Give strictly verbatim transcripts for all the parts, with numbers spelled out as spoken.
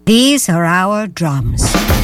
These are our drums.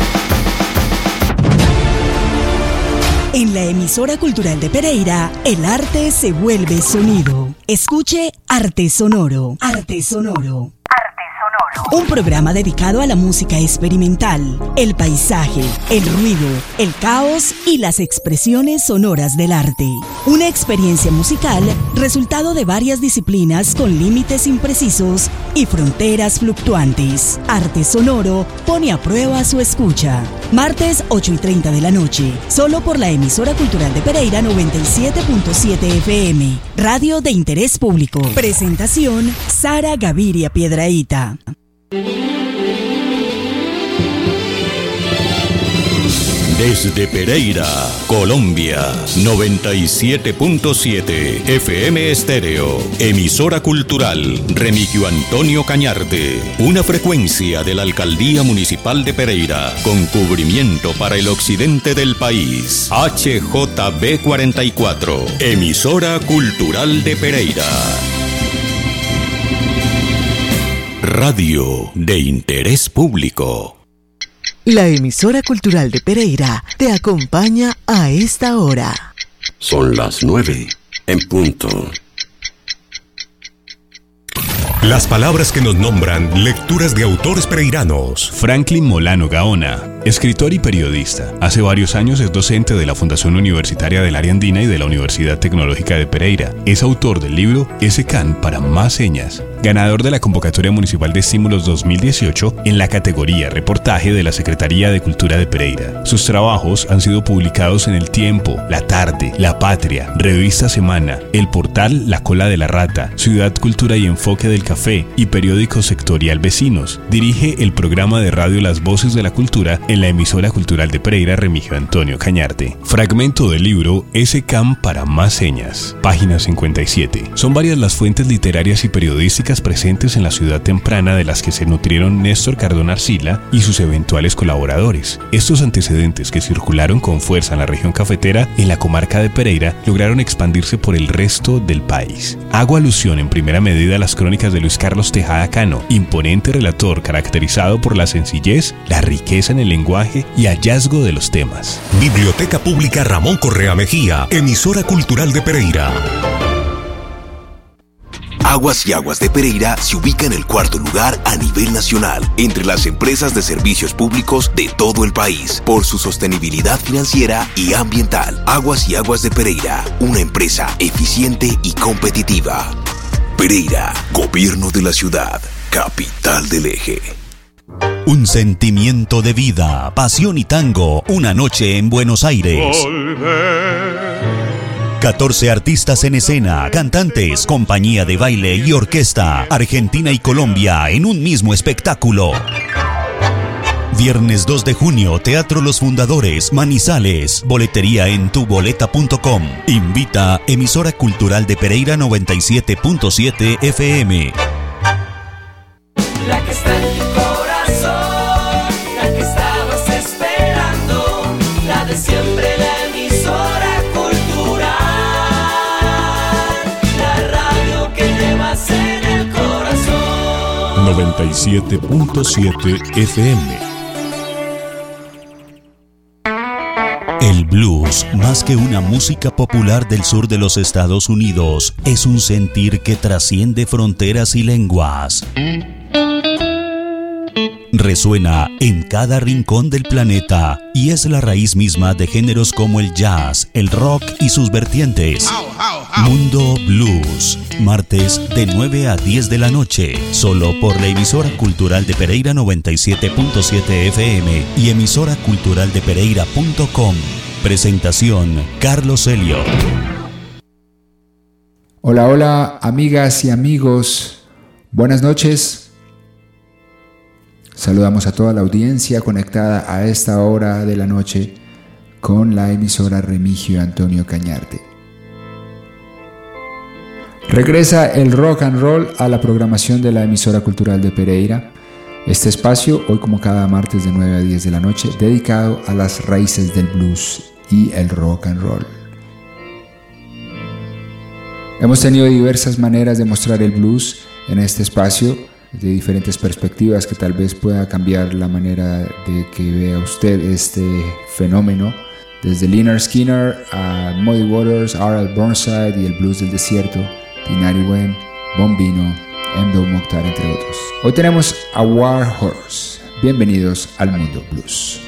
En la emisora cultural de Pereira, el arte se vuelve sonido. Escuche Arte Sonoro. Arte Sonoro. Un programa dedicado a la música experimental, el paisaje, el ruido, el caos y las expresiones sonoras del arte. Una experiencia musical resultado de varias disciplinas con límites imprecisos y fronteras fluctuantes. Arte Sonoro pone a prueba su escucha. Martes ocho y treinta de la noche, solo por la emisora cultural de Pereira noventa y siete punto siete F M, radio de interés público. Presentación, Sara Gaviria Piedrahita. Desde Pereira, Colombia, noventa y siete punto siete F M Estéreo, emisora cultural Remigio Antonio Cañarte, una frecuencia de la Alcaldía Municipal de Pereira, con cubrimiento para el occidente del país, H J B cuarenta y cuatro, emisora cultural de Pereira. Radio de interés público. La emisora cultural de Pereira te acompaña a esta hora. Son las nueve en punto. Las palabras que nos nombran, lecturas de autores pereiranos. Franklin Molano Gaona, escritor y periodista. Hace varios años es docente de la Fundación Universitaria del Área Andina y de la Universidad Tecnológica de Pereira. Es autor del libro Ese Can para más señas, ganador de la Convocatoria Municipal de Estímulos dos mil dieciocho en la categoría Reportaje de la Secretaría de Cultura de Pereira. Sus trabajos han sido publicados en El Tiempo, La Tarde, La Patria, Revista Semana, el portal La Cola de la Rata, Ciudad Cultura y Enfoque del Café y periódico sectorial Vecinos. Dirige el programa de radio Las Voces de la Cultura en la emisora cultural de Pereira Remigio Antonio Cañarte. Fragmento del libro Ese Can para más señas, página cincuenta y siete. Son varias las fuentes literarias y periodísticas presentes en la ciudad temprana de las que se nutrieron Néstor Cardona Arcila y sus eventuales colaboradores. Estos antecedentes que circularon con fuerza en la región cafetera en la comarca de Pereira lograron expandirse por el resto del país. Hago alusión en primera medida a las crónicas de Luis Carlos Tejada Cano, imponente relator caracterizado por la sencillez, la riqueza en el lenguaje y hallazgo de los temas. Biblioteca Pública Ramón Correa Mejía, emisora cultural de Pereira. Aguas y Aguas de Pereira se ubica en el cuarto lugar a nivel nacional entre las empresas de servicios públicos de todo el país por su sostenibilidad financiera y ambiental. Aguas y Aguas de Pereira, una empresa eficiente y competitiva. Pereira, Gobierno de la Ciudad, capital del eje. Un sentimiento de vida, pasión y tango, una noche en Buenos Aires. catorce artistas en escena, cantantes, compañía de baile y orquesta, Argentina y Colombia en un mismo espectáculo. Viernes dos de junio, Teatro Los Fundadores, Manizales. Boletería en tu boleta punto com. Invita emisora cultural de Pereira noventa y siete punto siete F M. La que está en tu corazón, la que estabas esperando, la de siempre, la emisora cultural, la radio que llevas en el corazón. noventa y siete punto siete F M. El blues, más que una música popular del sur de los Estados Unidos, es un sentir que trasciende fronteras y lenguas. Resuena en cada rincón del planeta y es la raíz misma de géneros como el jazz, el rock y sus vertientes. Mundo Blues, martes de nueve a diez de la noche, solo por la emisora cultural de Pereira noventa y siete punto siete F M y emisora cultural de Pereira punto com. Presentación, Carlos Elliot. Hola, hola, amigas y amigos. Buenas noches. Saludamos a toda la audiencia conectada a esta hora de la noche con la emisora Remigio Antonio Cañarte. Regresa el rock and roll a la programación de la emisora cultural de Pereira. Este espacio, hoy como cada martes de nueve a diez de la noche, dedicado a las raíces del blues y el rock and roll. Hemos tenido diversas maneras de mostrar el blues en este espacio, de diferentes perspectivas que tal vez pueda cambiar la manera de que vea usted este fenómeno. Desde Lynyrd Skynyrd a Muddy Waters, R L Burnside y el blues del desierto, Tinari Wen, Bombino, Mdow Mokhtar, entre otros. Hoy tenemos a War Horse. Bienvenidos al Mundo Blues.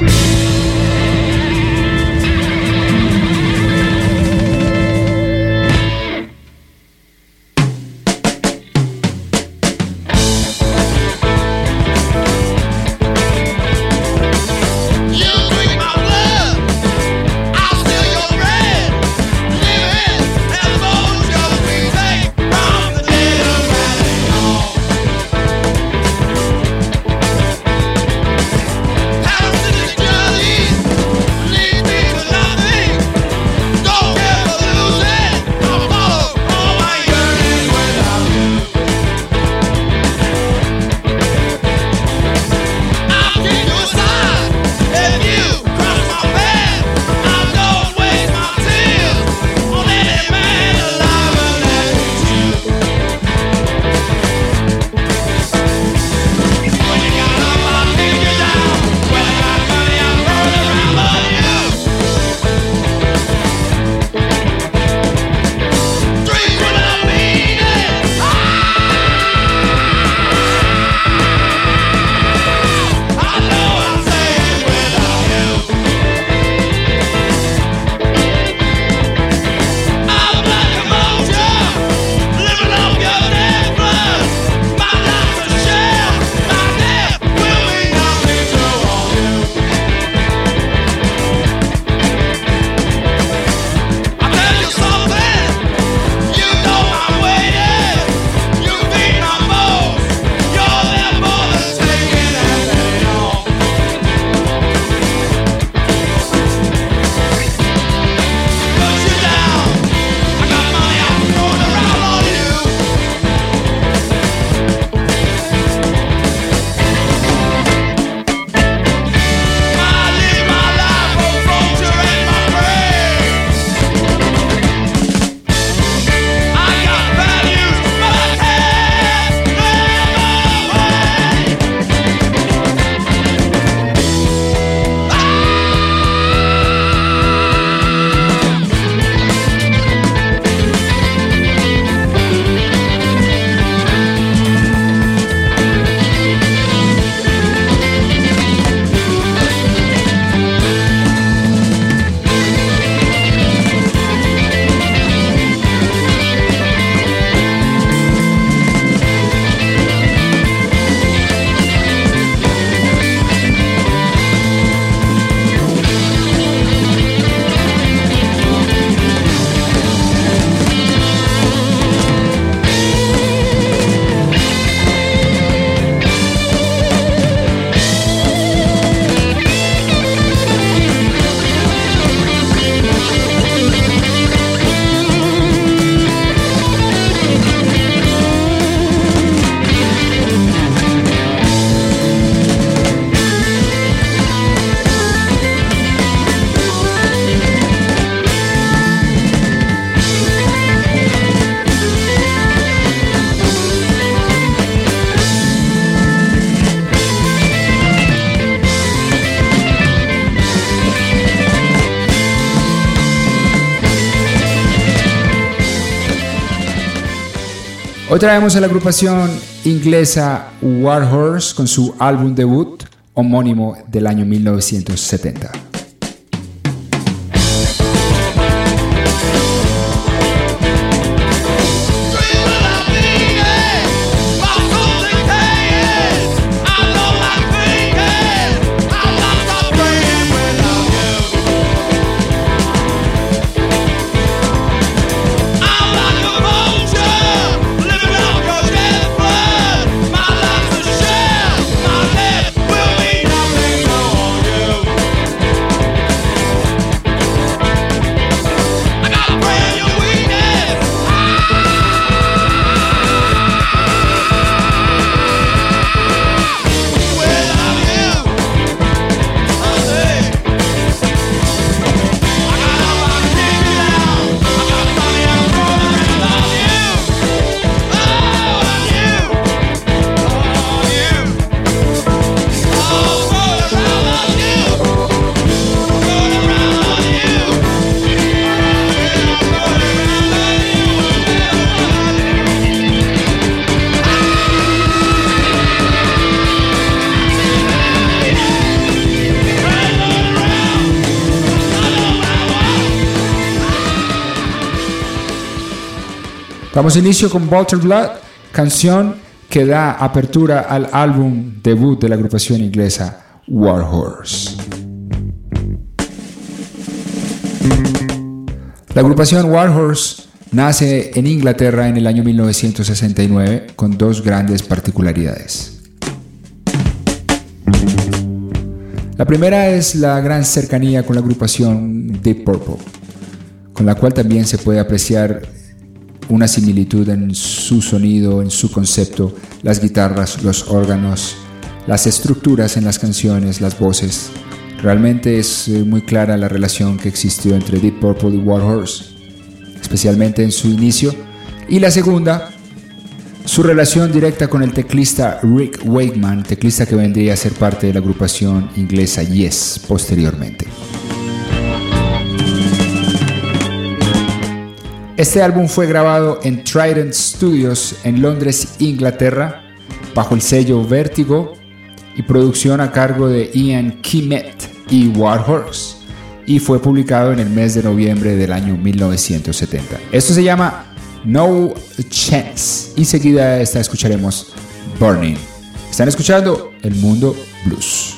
Hoy traemos a la agrupación inglesa War Horse con su álbum debut homónimo del año mil novecientos setenta. Will be nothing on you. Damos inicio con Walter Blood, canción que da apertura al álbum debut de la agrupación inglesa Warhorse. La agrupación Warhorse nace en Inglaterra en el año mil novecientos sesenta y nueve con dos grandes particularidades. La primera es la gran cercanía con la agrupación Deep Purple, con la cual también se puede apreciar una similitud en su sonido, en su concepto, las guitarras, los órganos, las estructuras en las canciones, las voces. Realmente es muy clara la relación que existió entre Deep Purple y Warhorse, especialmente en su inicio. Y la segunda, su relación directa con el teclista Rick Wakeman, teclista que vendría a ser parte de la agrupación inglesa Yes posteriormente. Este álbum fue grabado en Trident Studios en Londres, Inglaterra, bajo el sello Vertigo y producción a cargo de Ian Kimet y Warhorse, y fue publicado en el mes de noviembre del año mil novecientos setenta. Esto se llama No Chance y seguida a esta escucharemos Burning. Están escuchando El Mundo Blues.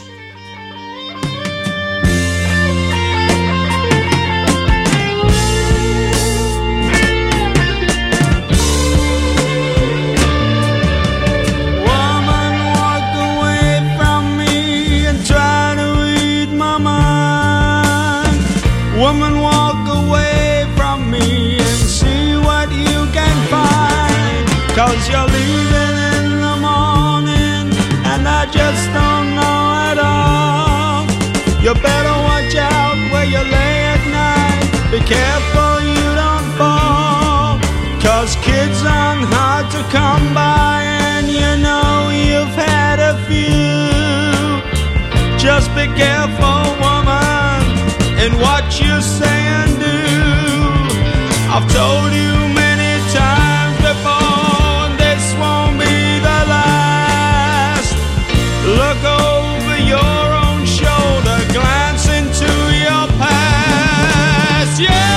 Woman, walk away from me and see what you can find. Cause you're leaving in the morning and I just don't know at all. You better watch out where you lay at night. Be careful you don't fall. Cause kids aren't hard to come by and you know you've had a few. Just be careful, woman, and what you say and do. I've told you many times before, this won't be the last. Look over your own shoulder, glance into your past. Yeah!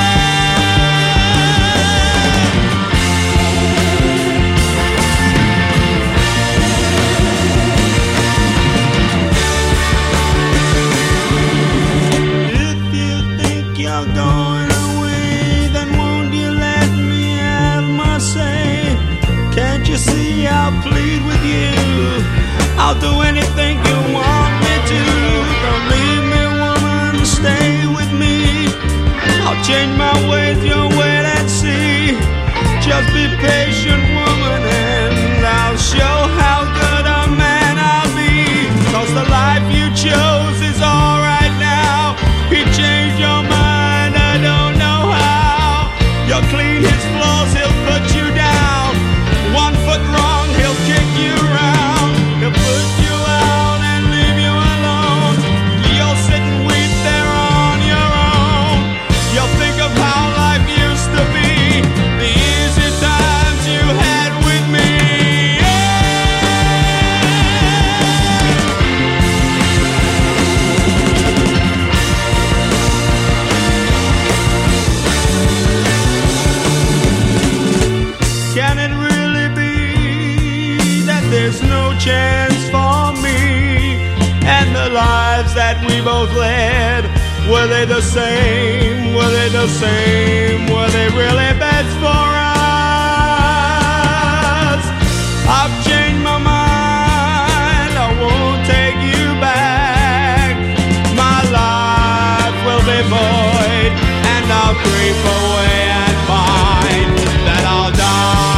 Going away, then won't you let me have my say? Can't you see I'll plead with you? I'll do anything you want me to. Don't leave me, woman, stay with me. I'll change my ways, your way and see. Just be patient, woman, and I'll show how good a man I'll be. Cause the life you chose is alright now. He changed your mind. You'll clean his floors, he'll put you down. One foot wrong, he'll kick you around. He'll put you out and leave you alone. You'll sit and weep there on your own. You'll think of how life used to be, the easy times you had with me. Yeah. Can it really be that there's no chance for me? And the lives that we both led, were they the same? Were they the same? Were they really best for us? I've changed my mind, I won't take you back. My life will be void, and I'll creep away and find that I'll die.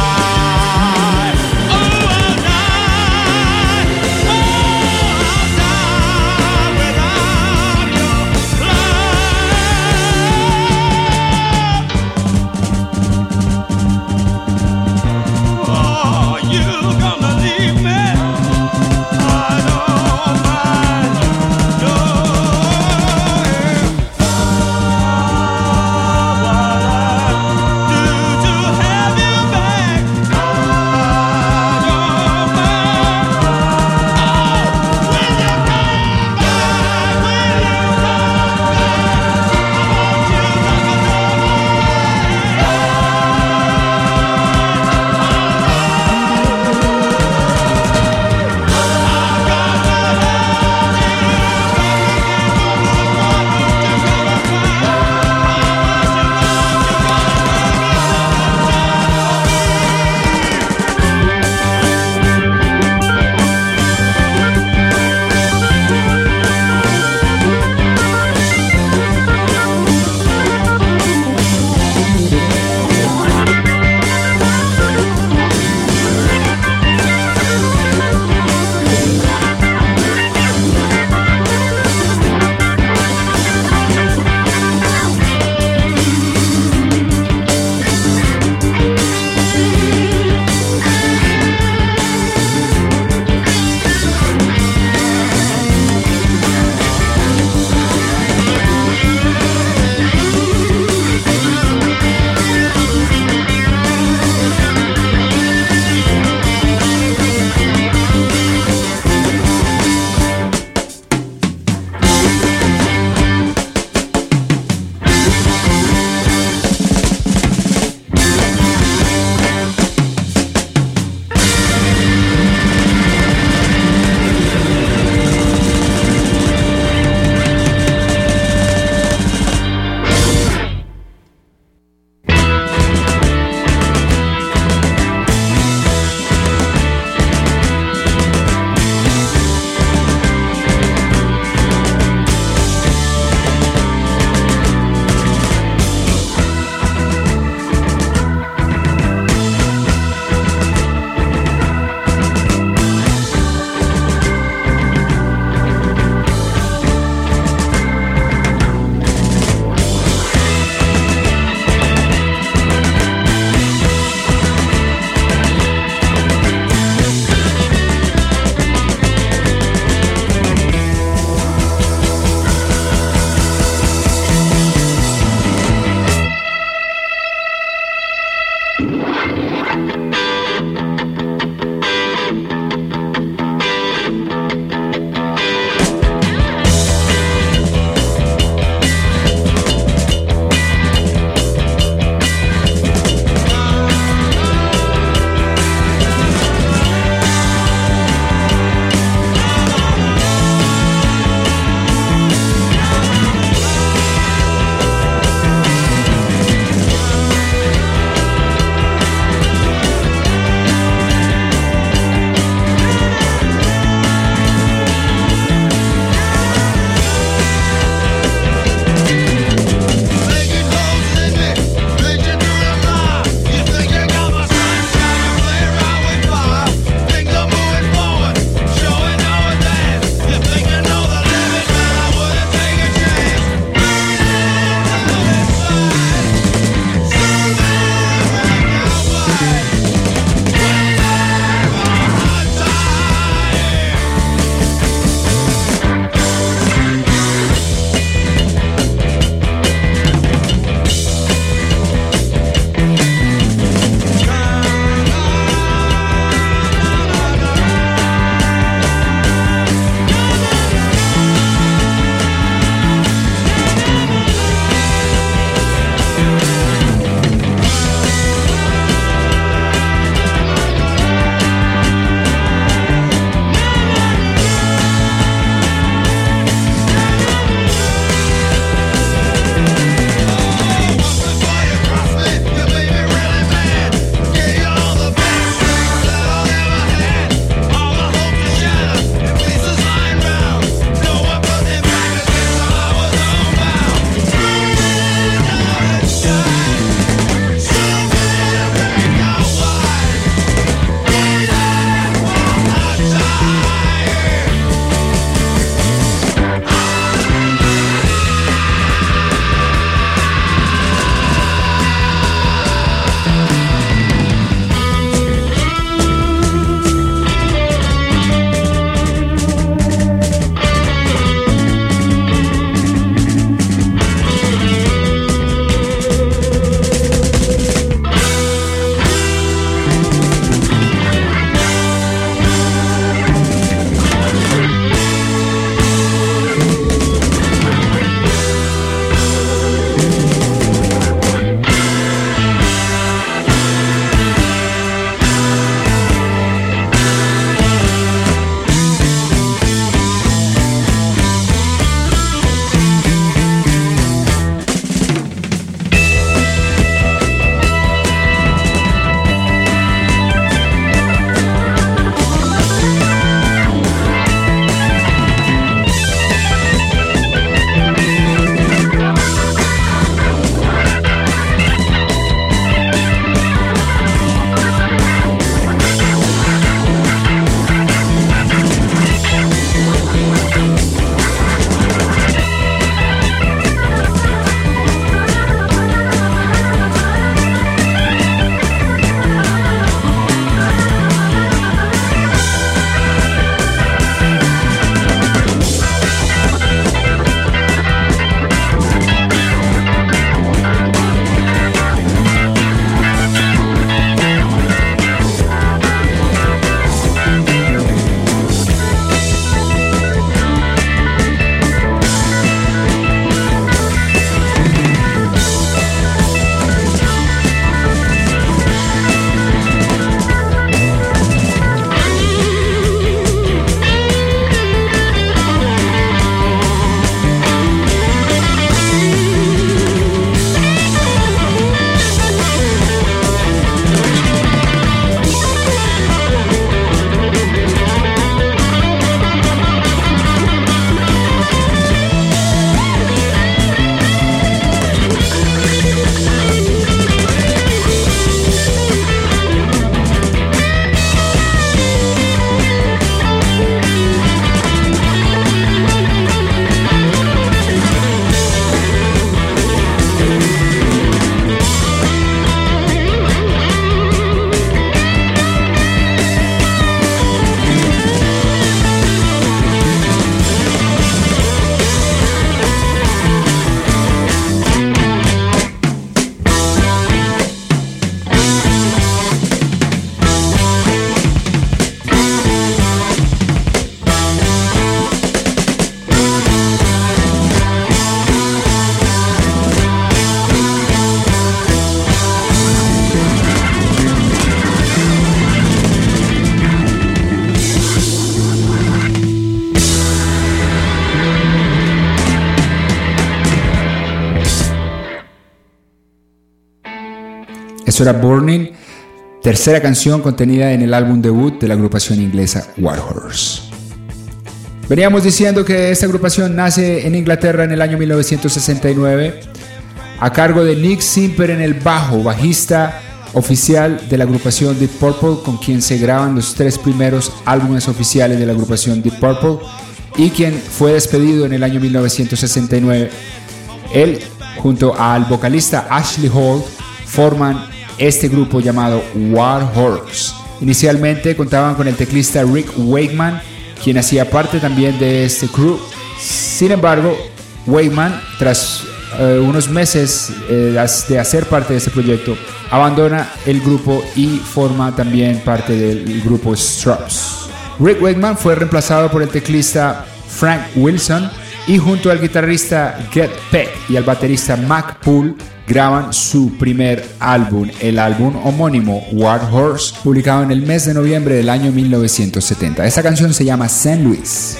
Eso era Burning, tercera canción contenida en el álbum debut de la agrupación inglesa Warhorse. Veníamos diciendo que esta agrupación nace en Inglaterra en el año mil novecientos sesenta y nueve a cargo de Nick Simper en el bajo, bajista oficial de la agrupación Deep Purple, con quien se graban los tres primeros álbumes oficiales de la agrupación Deep Purple y quien fue despedido en el año mil novecientos sesenta y nueve. Él, junto al vocalista Ashley Hall, forman este grupo llamado Warhorse. Inicialmente contaban con el teclista Rick Wakeman, quien hacía parte también de este crew. Sin embargo, Wakeman, tras uh, unos meses eh, de hacer parte de este proyecto, abandona el grupo y forma también parte del grupo Straps. Rick Wakeman fue reemplazado por el teclista Frank Wilson y junto al guitarrista Get Peck y al baterista Mac Poole graban su primer álbum, el álbum homónimo Warhorse, publicado en el mes de noviembre del año mil novecientos setenta. Esta canción se llama Saint Louis.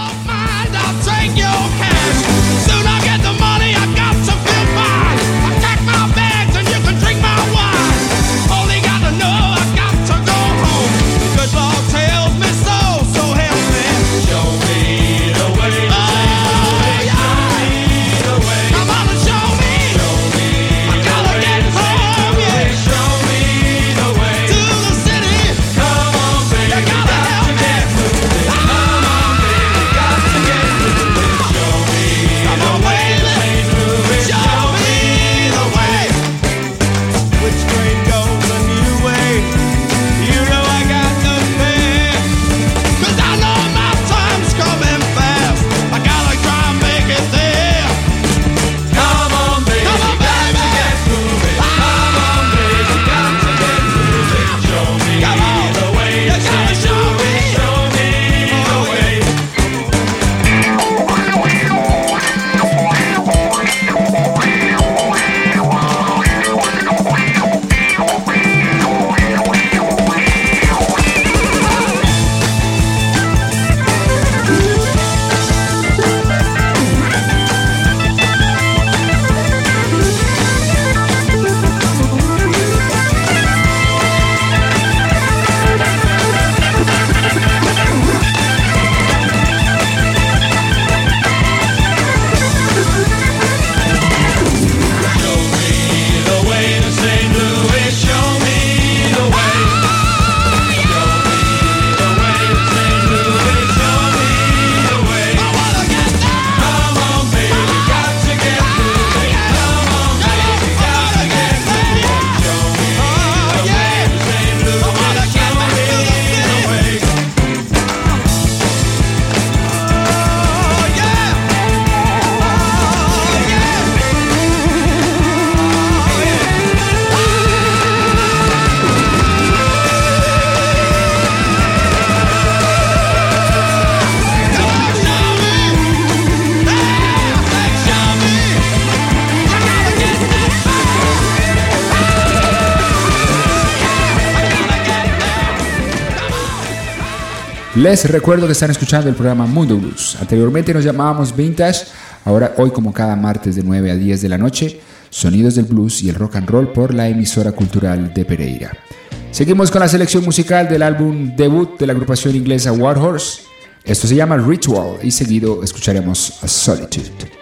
Les recuerdo que están escuchando el programa Mundo Blues. Anteriormente nos llamábamos Vintage, ahora hoy como cada martes de nueve a diez de la noche, sonidos del blues y el rock and roll por la emisora cultural de Pereira. Seguimos con la selección musical del álbum debut de la agrupación inglesa Warhorse. Esto se llama Ritual y seguido escucharemos A Solitude.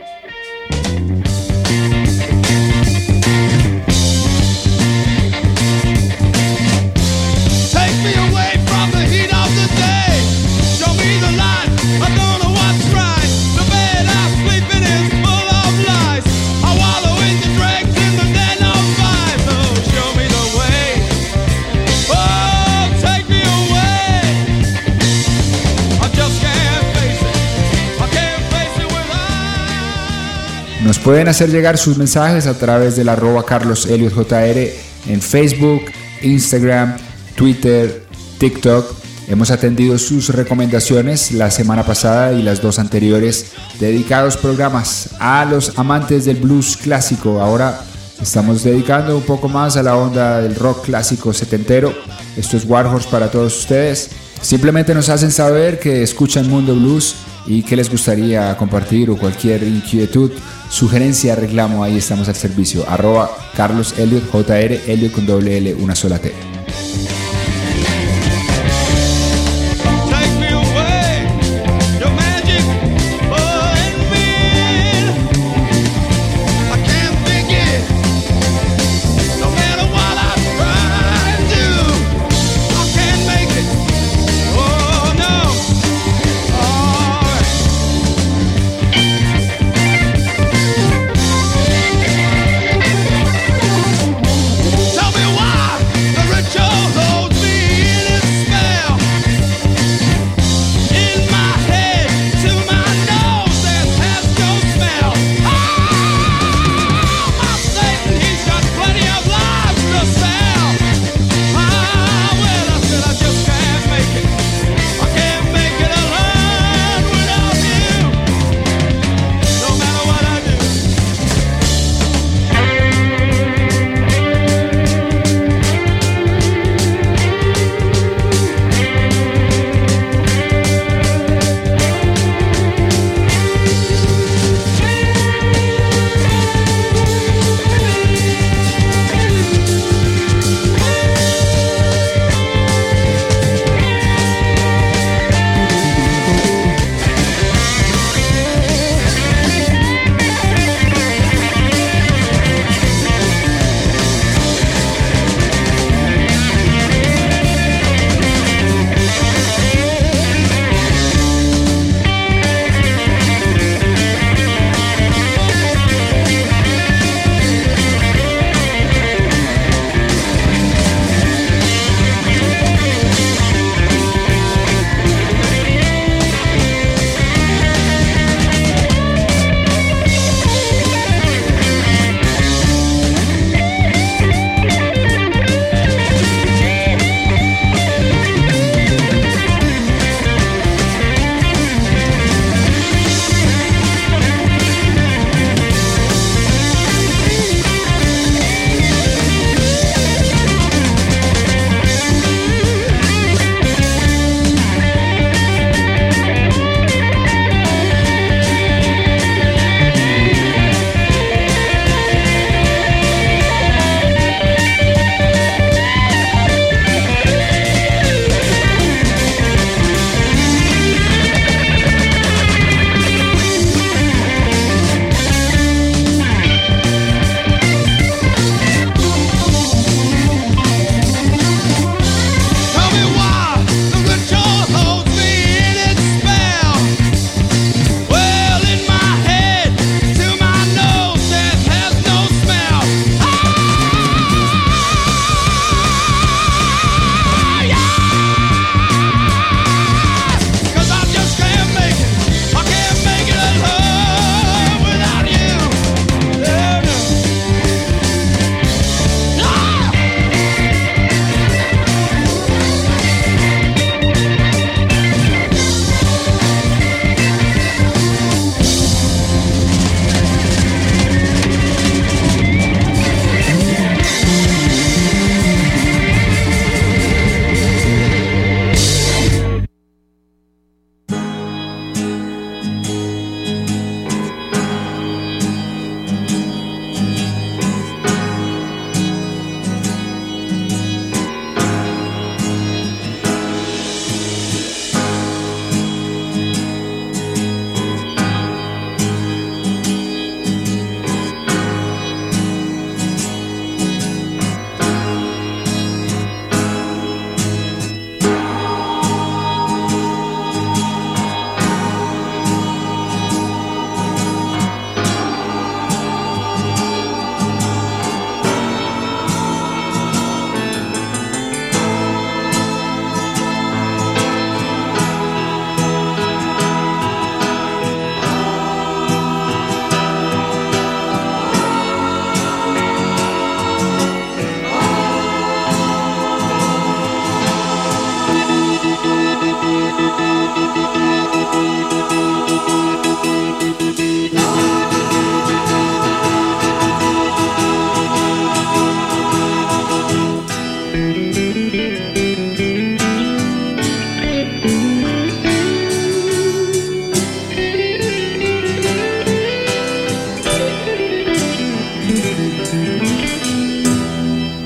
Nos pueden hacer llegar sus mensajes a través del arroba Carlos Elliot J R en Facebook, Instagram, Twitter, TikTok. Hemos atendido sus recomendaciones la semana pasada y las dos anteriores, dedicados programas a los amantes del blues clásico. Ahora estamos dedicando un poco más a la onda del rock clásico setentero. Esto es Warhorse para todos ustedes. Simplemente nos hacen saber que escuchan Mundo Blues y qué les gustaría compartir o cualquier inquietud, sugerencia, reclamo, ahí estamos al servicio. Arroba Carlos Elliot, J R, Elliot con doble L, una sola T. Tell me why the rich old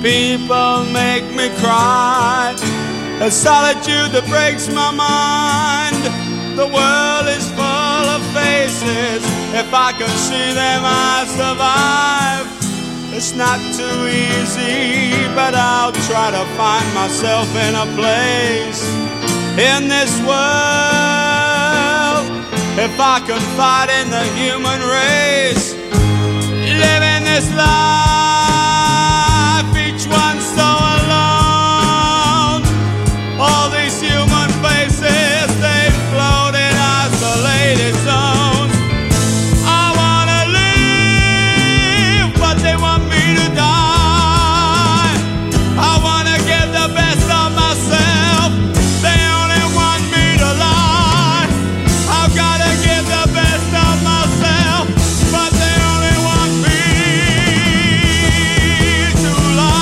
people make me cry. A solitude that breaks my mind. The world is full of faces. If I could see them, I'd survive. It's not too easy, but I'll try to find myself in a place in this world. If I could fight in the human race, living this life, each one so alone. All these human faces, they float in isolated zones. I wanna live, but they want me to die. I wanna give the best of myself, they only want me to lie. I've gotta give the best of myself, but they only want me to lie.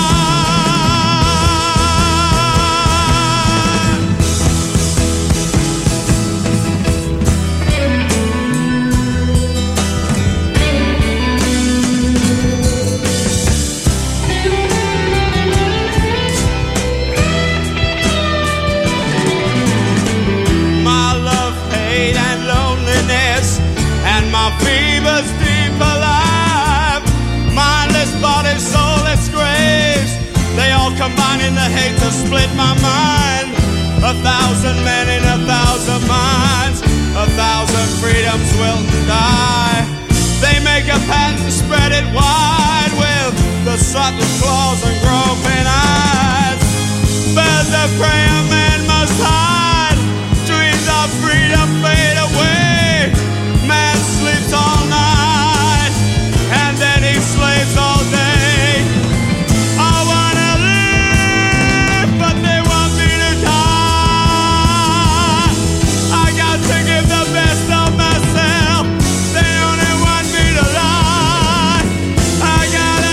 My love, hate, and loneliness, and my fever's deep alive. Mindless bodies, soulless graves, they all combine in the hate to split my mind. A thousand men in a thousand minds, a thousand freedoms will die. They make a patent, spread it wide with the subtle claws and groping eyes. Birds of prey a man must hide. Dreams of freedom fade away. Man sleeps all night, and then he slaves all day. I wanna live, but they want me to die. I got to give the best of myself, they only want me to lie. I gotta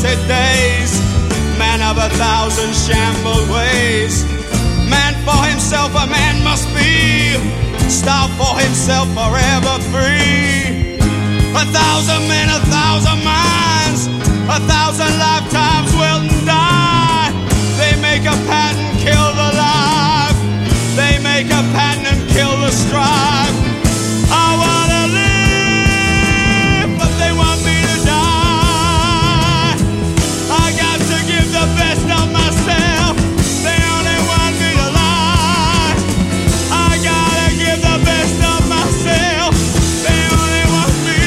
forty days, man of a thousand shambled ways. Man for himself a man must be, starve for himself forever free. A thousand men, a thousand minds, a thousand lifetimes will die. They make a patent, kill the life. They make a patent and kill the strife. I wanna live, but they want me to die. I got to give the best of myself. They only want me to lie. I gotta give the best of myself. They only want me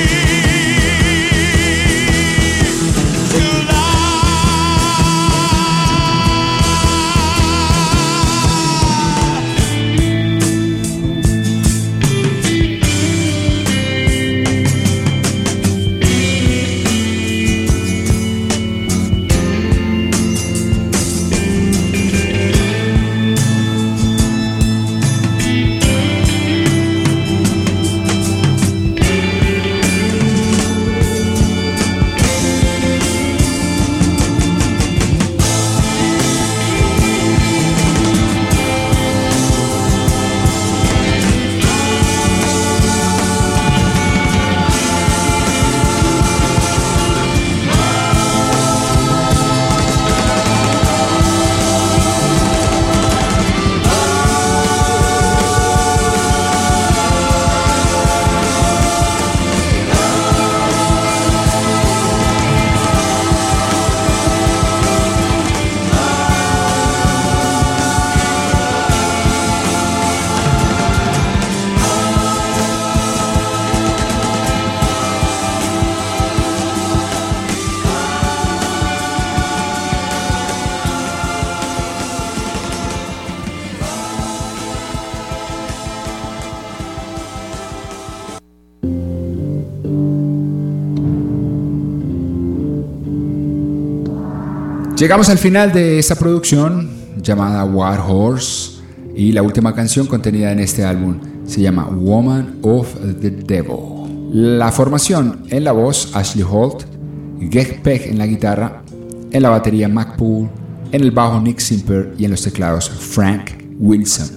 to lie. Llegamos al final de esta producción llamada War Horse y la última canción contenida en este álbum se llama Woman of the Devil. La formación: en la voz Ashley Holt, Greg Peck en la guitarra, en la batería Mac Poole, en el bajo Nick Simper y en los teclados Frank Wilson.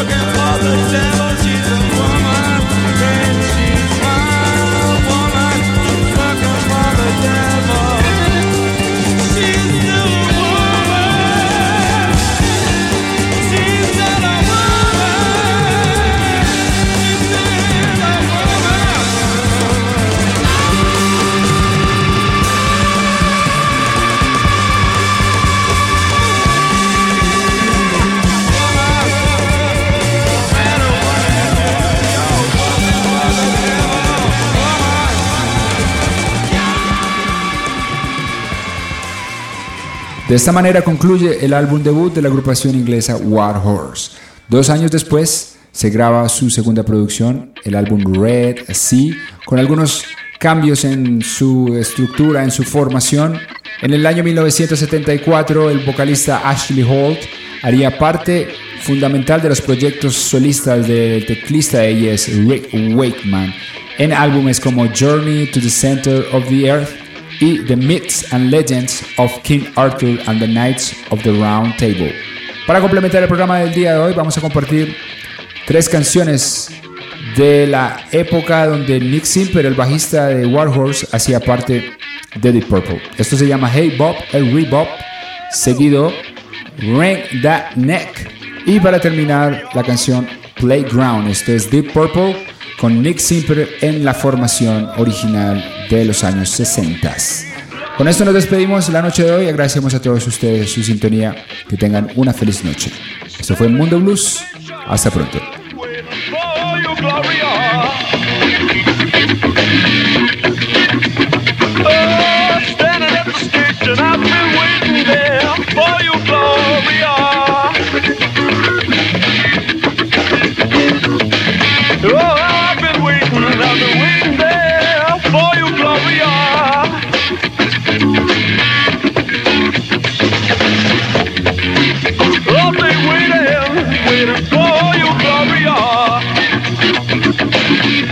looking for the devil. She's a woman, and she's my woman. She's looking for the devil. She's still a woman. She's still a woman. She's still a woman. De esta manera concluye el álbum debut de la agrupación inglesa War Horse. Dos años después se graba su segunda producción, el álbum Red Sea, con algunos cambios en su estructura, en su formación. En el año mil novecientos setenta y cuatro, el vocalista Ashley Holt haría parte fundamental de los proyectos solistas del teclista de Yes, Rick Wakeman, en álbumes como Journey to the Center of the Earth y The Myths and Legends of King Arthur and the Knights of the Round Table. Para complementar el programa del día de hoy, vamos a compartir tres canciones de la época donde Nick Simper, el bajista de War Horse, hacía parte de Deep Purple. Esto se llama Hey Bob, el Rebop, seguido Wring That Neck, y para terminar la canción Playground. Esto es Deep Purple con Nick Simper en la formación original de los años sesenta. Con esto nos despedimos la noche de hoy. Agradecemos a todos ustedes su sintonía. Que tengan una feliz noche. Esto fue Mundo Blues. Hasta pronto. Waiting for you, Gloria.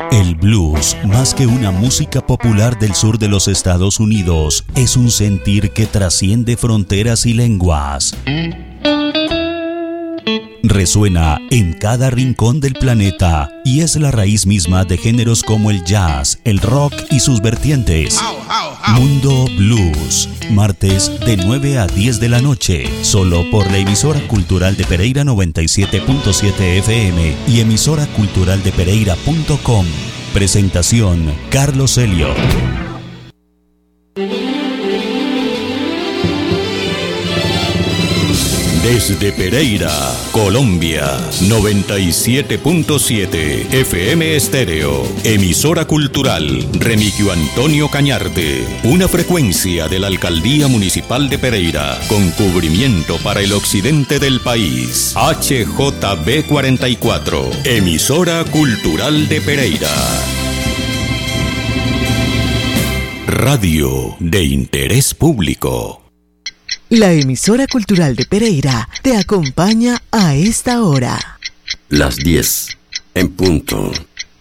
El blues, más que una música popular del sur de los Estados Unidos, es un sentir que trasciende fronteras y lenguas. Resuena en cada rincón del planeta y es la raíz misma de géneros como el jazz, el rock y sus vertientes. Mundo Blues, martes de nueve a diez de la noche, solo por la emisora cultural de Pereira noventa y siete punto siete F M y emisora cultural de pereira punto com. Presentación, Carlos Elliot. Desde Pereira, Colombia, noventa y siete punto siete F M Estéreo, emisora cultural Remigio Antonio Cañarte, una frecuencia de la Alcaldía Municipal de Pereira, con cubrimiento para el occidente del país, H J B cuarenta y cuatro, emisora cultural de Pereira. Radio de interés público. La emisora cultural de Pereira te acompaña a esta hora. Las diez, en punto.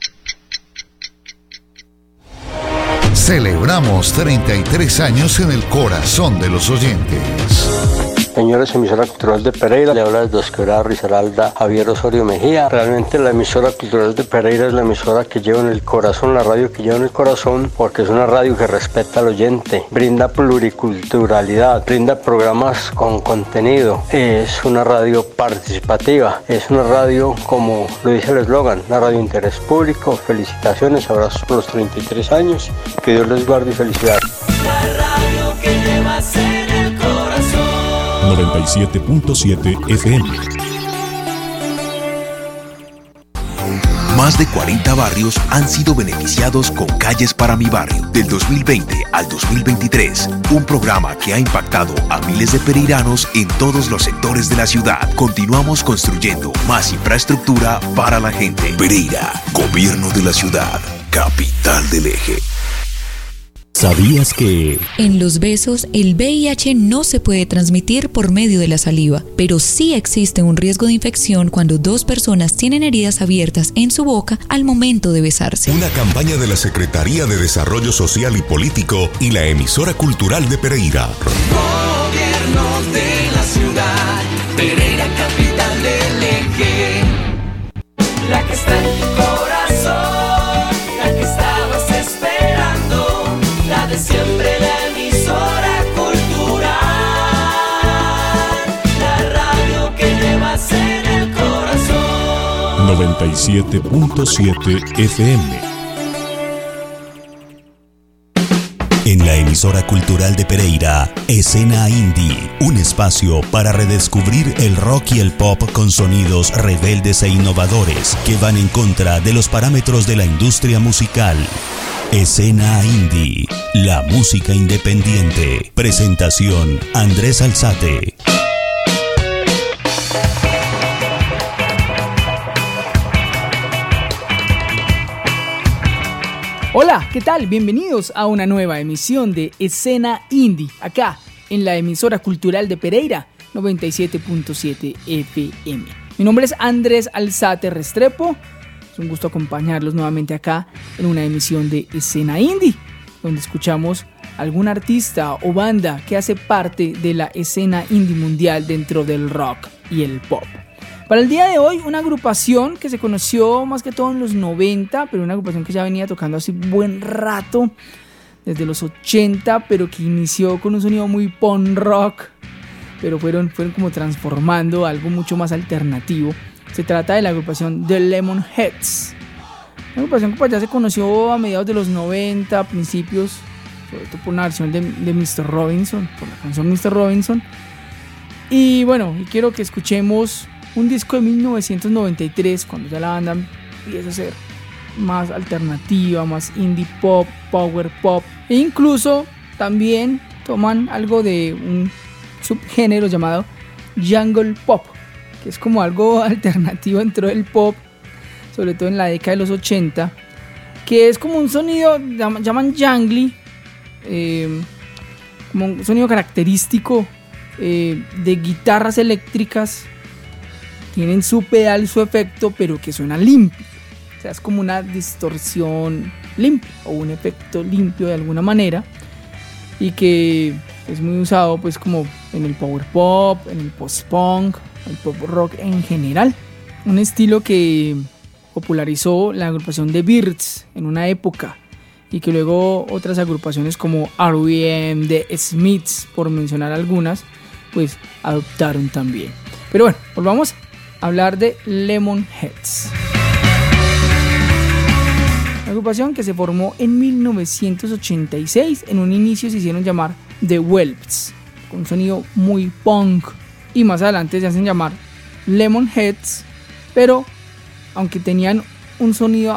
Celebramos treinta y tres años en el corazón de los oyentes. Señores, emisora cultural de Pereira, le habla desde Quebrada Risaralda, Javier Osorio Mejía. Realmente la emisora cultural de Pereira es la emisora que lleva en el corazón, la radio que lleva en el corazón, porque es una radio que respeta al oyente, brinda pluriculturalidad, brinda programas con contenido, es una radio participativa, es una radio, como lo dice el eslogan, una radio de interés público. Felicitaciones, abrazos por los treinta y tres años, que Dios les guarde y felicidad. La radio que llevas en el corazón. noventa y siete punto siete F M. Más de cuarenta barrios han sido beneficiados con Calles para mi Barrio del dos mil veinte al dos mil veintitrés, un programa que ha impactado a miles de pereiranos en todos los sectores de la ciudad. Continuamos construyendo más infraestructura para la gente. Pereira, Gobierno de la Ciudad, capital del eje. ¿Sabías que? En los besos, el V I H no se puede transmitir por medio de la saliva, pero sí existe un riesgo de infección cuando dos personas tienen heridas abiertas en su boca al momento de besarse. Una campaña de la Secretaría de Desarrollo Social y Político y la emisora cultural de Pereira. Gobierno de la ciudad, Pereira, capital del eje. La que está en tu corazón, la que estabas esperando, la de siempre, la emisora cultural, la radio que llevas en el corazón. noventa y siete punto siete F M. En la emisora cultural de Pereira, Escena Indie, un espacio para redescubrir el rock y el pop con sonidos rebeldes e innovadores que van en contra de los parámetros de la industria musical. Escena Indie, la música independiente. Presentación, Andrés Alzate. Hola, ¿qué tal? Bienvenidos a una nueva emisión de Escena Indie, acá en la emisora cultural de Pereira, noventa y siete punto siete F M. Mi nombre es Andrés Alzate Restrepo. Es un gusto acompañarlos nuevamente acá en una emisión de Escena Indie, donde escuchamos a algún artista o banda que hace parte de la escena indie mundial dentro del rock y el pop. Para el día de hoy, una agrupación que se conoció más que todo en los noventa, pero una agrupación que ya venía tocando hace buen rato, desde los ochenta, pero que inició con un sonido muy punk rock, pero fueron, fueron como transformando a algo mucho más alternativo. Se trata de la agrupación The Lemonheads. Una agrupación que pues ya se conoció a mediados de los noventa, principios, sobre todo por una versión de, de mister Robinson, por la canción mister Robinson. Y bueno, y quiero que escuchemos un disco de mil novecientos noventa y tres, cuando ya la banda empieza a ser más alternativa, más indie pop, power pop, e incluso también toman algo de un subgénero llamado jungle pop, que es como algo alternativo dentro del pop, sobre todo en la década de los ochenta, que es como un sonido, llaman, llaman jungly, eh, como un sonido característico eh, de guitarras eléctricas. Tienen su pedal, su efecto, pero que suena limpio. O sea, es como una distorsión limpia o un efecto limpio de alguna manera, y que es muy usado pues como en el power pop, en el post-punk, el pop rock en general. Un estilo que popularizó la agrupación The Byrds en una época y que luego otras agrupaciones como R E M, The Smiths, por mencionar algunas, pues adoptaron también. Pero bueno, volvamos a hablar de Lemonheads. La agrupación que se formó en mil novecientos ochenta y seis, en un inicio se hicieron llamar The Whelps, con un sonido muy punk, y más adelante se hacen llamar Lemonheads, pero aunque tenían un sonido